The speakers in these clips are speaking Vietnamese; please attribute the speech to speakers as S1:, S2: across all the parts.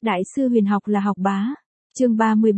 S1: Đại sư huyền học là học bá. Chương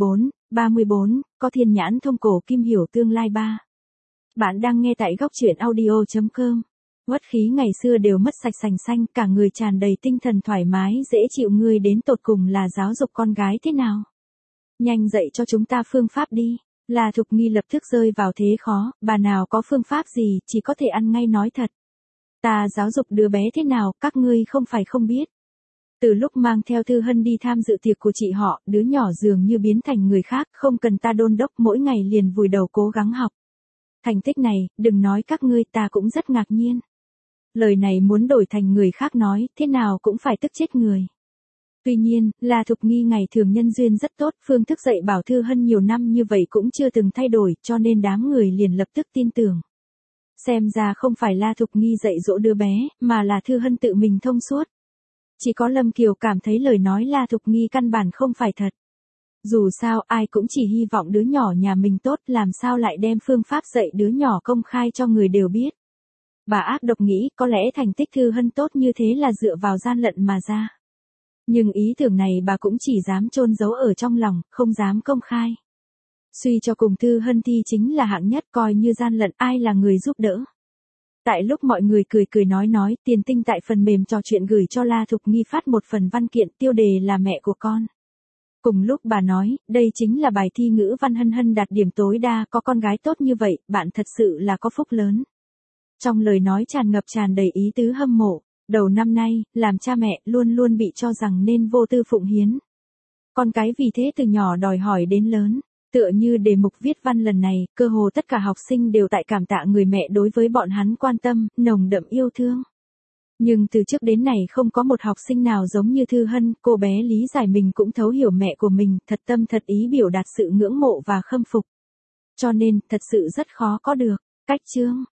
S1: 34, có thiên nhãn thông cổ kim hiểu tương lai 3. Bạn đang nghe tại góc truyện audio.com. Uất khí ngày xưa đều mất sạch sành xanh, cả người tràn đầy tinh thần thoải mái dễ chịu, ngươi đến tột cùng là giáo dục con gái thế nào? Nhanh dạy cho chúng ta phương pháp đi. La Thục Nghi lập tức rơi vào thế khó, bà nào có phương pháp gì, chỉ có thể ăn ngay nói thật. Ta giáo dục đứa bé thế nào, các ngươi không phải không biết. Từ lúc mang theo Thư Hân đi tham dự tiệc của chị họ, đứa nhỏ dường như biến thành người khác, không cần ta đôn đốc, mỗi ngày liền vùi đầu cố gắng học. Thành tích này, đừng nói các ngươi, ta cũng rất ngạc nhiên. Lời này muốn đổi thành người khác nói, thế nào cũng phải tức chết người. Tuy nhiên, La Thục Nghi ngày thường nhân duyên rất tốt, phương thức dạy bảo Thư Hân nhiều năm như vậy cũng chưa từng thay đổi, cho nên đám người liền lập tức tin tưởng. Xem ra không phải La Thục Nghi dạy dỗ đứa bé, mà là Thư Hân tự mình thông suốt. Chỉ có Lâm Kiều cảm thấy lời nói La Thục Nghi căn bản không phải thật. Dù sao ai cũng chỉ hy vọng đứa nhỏ nhà mình tốt, làm sao lại đem phương pháp dạy đứa nhỏ công khai cho người đều biết. Bà ác độc nghĩ có lẽ thành tích Thư Hân tốt như thế là dựa vào gian lận mà ra. Nhưng ý tưởng này bà cũng chỉ dám chôn giấu ở trong lòng, không dám công khai. Suy cho cùng Thư Hân thi chính là hạng nhất, coi như gian lận ai là người giúp đỡ. Tại lúc mọi người cười nói, Tiền Tinh tại phần mềm trò chuyện gửi cho La Thục Nghi phát một phần văn kiện, tiêu đề là mẹ của con. Cùng lúc bà nói, đây chính là bài thi ngữ văn Hân Hân đạt điểm tối đa, có con gái tốt như vậy, bạn thật sự là có phúc lớn. Trong lời nói tràn đầy ý tứ hâm mộ, đầu năm nay, làm cha mẹ luôn luôn bị cho rằng nên vô tư phụng hiến. Con cái vì thế từ nhỏ đòi hỏi đến lớn. Tựa như đề mục viết văn lần này, cơ hồ tất cả học sinh đều tại cảm tạ người mẹ đối với bọn hắn quan tâm, nồng đậm yêu thương. Nhưng từ trước đến nay không có một học sinh nào giống như Thư Hân, cô bé lý giải mình cũng thấu hiểu mẹ của mình, thật tâm thật ý biểu đạt sự ngưỡng mộ và khâm phục. Cho nên, thật sự rất khó có được cách chương.